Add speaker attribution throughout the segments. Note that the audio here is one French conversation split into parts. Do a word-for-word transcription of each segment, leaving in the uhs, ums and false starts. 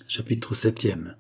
Speaker 1: Chapitre septième.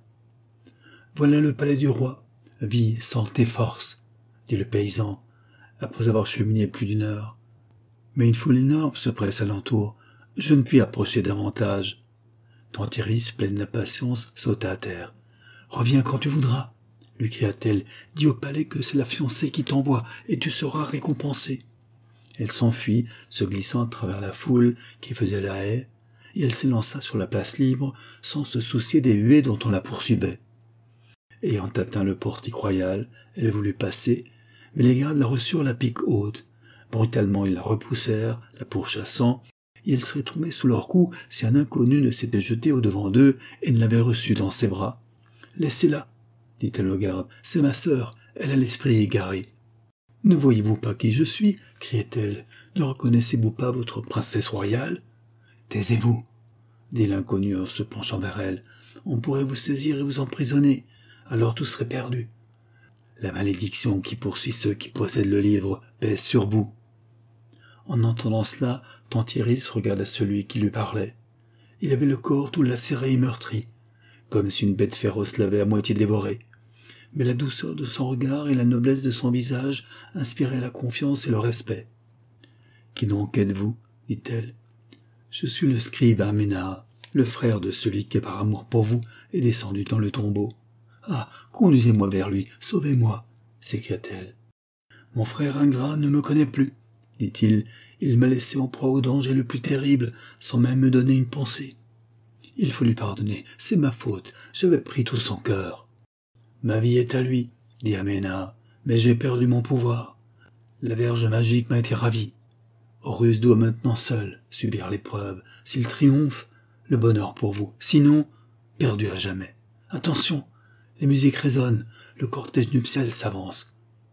Speaker 1: Voilà le palais du roi. Vie, santé, force, dit le paysan, après avoir cheminé plus d'une heure. Mais une foule énorme se presse alentour. Je ne puis approcher davantage. Tantiris, pleine d'impatience, sauta à terre. Reviens quand tu voudras, lui cria-t-elle. Dis au palais que c'est la fiancée qui t'envoie et tu seras récompensé. Elle s'enfuit, se glissant à travers la foule qui faisait la haie, et elle s'élança sur la place libre sans se soucier des huées dont on la poursuivait. Ayant atteint le portique royal, elle voulut passer, mais les gardes la reçurent la pique haute. Brutalement, ils la repoussèrent, la pourchassant, et elle serait tombée sous leurs coups si un inconnu ne s'était jeté au-devant d'eux et ne l'avait reçue dans ses bras. « Laissez-la, dit-elle aux gardes, c'est ma sœur, elle a l'esprit égaré. »« Ne voyez-vous pas qui je suis ?» criait-elle. « Ne reconnaissez-vous pas votre princesse royale ?»« Taisez-vous, » dit l'inconnu en se penchant vers elle. « On pourrait vous saisir et vous emprisonner, alors tout serait perdu. La malédiction qui poursuit ceux qui possèdent le livre pèse sur vous. » En entendant cela, Tantiris regarda celui qui lui parlait. Il avait le corps tout lacéré et meurtri, comme si une bête féroce l'avait à moitié dévoré. Mais la douceur de son regard et la noblesse de son visage inspiraient la confiance et le respect. « Qui donc êtes-vous » dit-elle. « Je suis le scribe Aména, le frère de celui qui, par amour pour vous, est descendu dans le tombeau. »« Ah, conduisez-moi vers lui, sauvez-moi » s'écria-t-elle. « Mon frère ingrat ne me connaît plus, » dit-il. « Il m'a laissé en proie au danger le plus terrible, sans même me donner une pensée. Il faut lui pardonner, c'est ma faute, j'avais pris tout son cœur. »« Ma vie est à lui, » dit Aména, « mais j'ai perdu mon pouvoir. La verge magique m'a été ravie. Horus doit maintenant seul subir l'épreuve. S'il triomphe, le bonheur pour vous, sinon, perdu à jamais. Attention, les musiques résonnent, le cortège nuptial s'avance. »«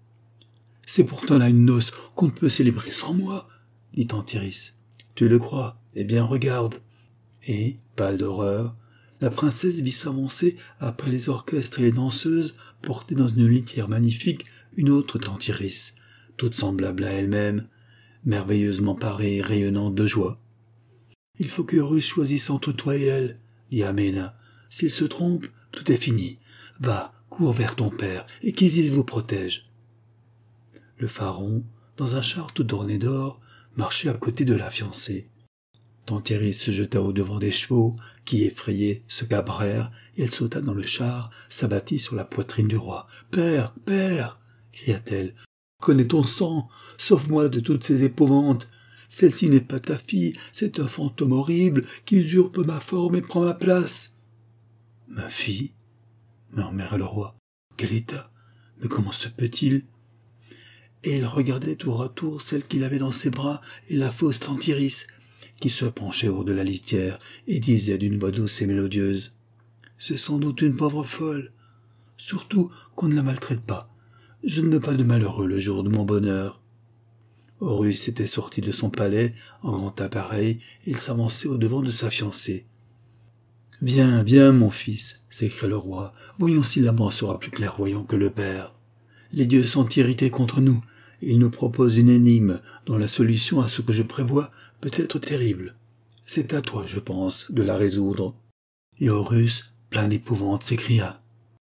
Speaker 1: C'est pourtant là une noce qu'on ne peut célébrer sans moi, » dit Tantiris. « Tu le crois ? Eh bien, regarde. » Et, pâle d'horreur, la princesse vit s'avancer, après les orchestres et les danseuses, porter dans une litière magnifique une autre Tantiris, toute semblable à elle-même, merveilleusement parée et rayonnante de joie. « Il faut que Horus choisisse entre toi et elle, » dit Aména. « S'il se trompe, tout est fini. Va, cours vers ton père, et qu'Isis vous protège. » Le pharaon, dans un char tout orné d'or, marchait à côté de la fiancée. Tantiris se jeta au-devant des chevaux, qui, effrayés, se cabrèrent, et elle sauta dans le char, s'abattit sur la poitrine du roi. « Père, père !» cria-t-elle. « Connais ton sang, sauve-moi de toutes ces épouvantes. Celle-ci n'est pas ta fille, c'est un fantôme horrible qui usurpe ma forme et prend ma place. »« Ma fille ?» murmura le roi. « Quel état? Mais comment se peut-il ?» Et il regardait tour à tour celle qu'il avait dans ses bras et la fausse Tantiris, qui se penchait hors de la litière et disait d'une voix douce et mélodieuse « C'est sans doute une pauvre folle. Surtout qu'on ne la maltraite pas. Je ne veux pas de malheureux le jour de mon bonheur. » Horus était sorti de son palais en grand appareil et il s'avançait au-devant de sa fiancée. « Viens, viens, mon fils, » s'écria le roi. « Voyons si la mort sera plus clairvoyant que le père. Les dieux sont irrités contre nous. Ils nous proposent une énigme dont la solution à ce que je prévois peut être terrible. C'est à toi, je pense, de la résoudre. » Et Horus, plein d'épouvante, s'écria.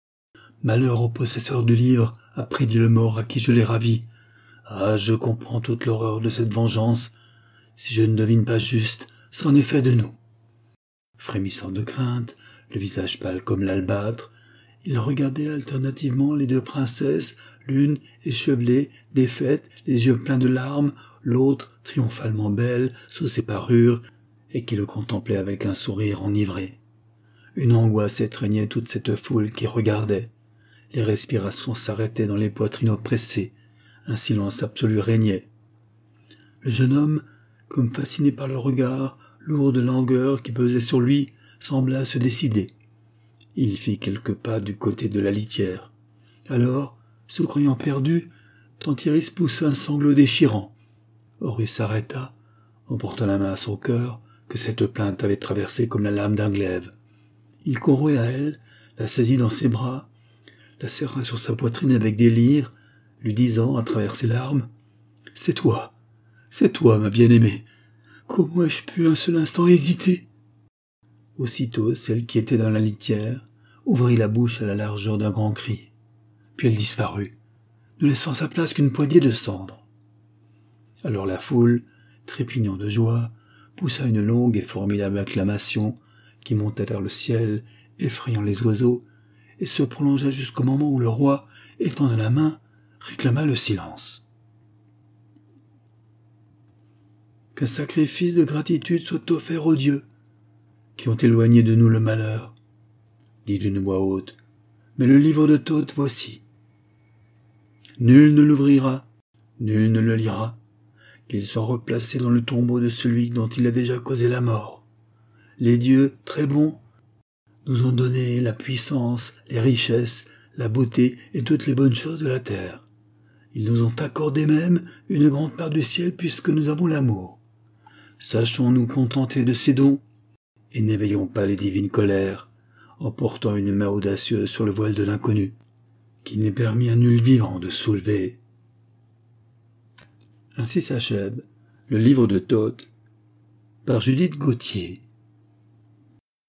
Speaker 1: « Malheur au possesseur du livre, a prédit le mort à qui je l'ai ravi. Ah, je comprends toute l'horreur de cette vengeance. Si je ne devine pas juste, c'en est fait de nous. » Frémissant de crainte, le visage pâle comme l'albâtre, il regardait alternativement les deux princesses, l'une échevelée, défaite, les yeux pleins de larmes, l'autre triomphalement belle, sous ses parures, et qui le contemplait avec un sourire enivré. Une angoisse étreignait toute cette foule qui regardait. Les respirations s'arrêtaient dans les poitrines oppressées. Un silence absolu régnait. Le jeune homme, comme fasciné par le regard, lourd de langueur qui pesait sur lui, sembla se décider. Il fit quelques pas du côté de la litière. Alors, se croyant perdu, Tantiris poussa un sanglot déchirant. Horus s'arrêta, en portant la main à son cœur, que cette plainte avait traversé comme la lame d'un glaive. Il courut à elle, la saisit dans ses bras, la serra sur sa poitrine avec délire, lui disant, à travers ses larmes, « C'est toi, c'est toi, ma bien-aimée. Comment ai-je pu un seul instant hésiter ?» Aussitôt, celle qui était dans la litière ouvrit la bouche à la largeur d'un grand cri. Puis elle disparut, ne laissant sa place qu'une poignée de cendres. Alors la foule, trépignant de joie, poussa une longue et formidable acclamation qui monta vers le ciel, effrayant les oiseaux, et se prolongea jusqu'au moment où le roi, étendant la main, réclama le silence. Qu'un sacrifice de gratitude soit offert aux dieux, qui ont éloigné de nous le malheur, dit d'une voix haute, mais le livre de Thoth voici. Nul ne l'ouvrira, nul ne le lira, qu'il soit replacé dans le tombeau de celui dont il a déjà causé la mort. Les dieux, très bons, nous ont donné la puissance, les richesses, la beauté et toutes les bonnes choses de la terre. Ils nous ont accordé même une grande part du ciel puisque nous avons l'amour. Sachons nous contenter de ces dons et n'éveillons pas les divines colères en portant une main audacieuse sur le voile de l'inconnu, qu'il n'est permis à nul vivant de soulever. Ainsi s'achève le livre de Thoth par Judith Gauthier.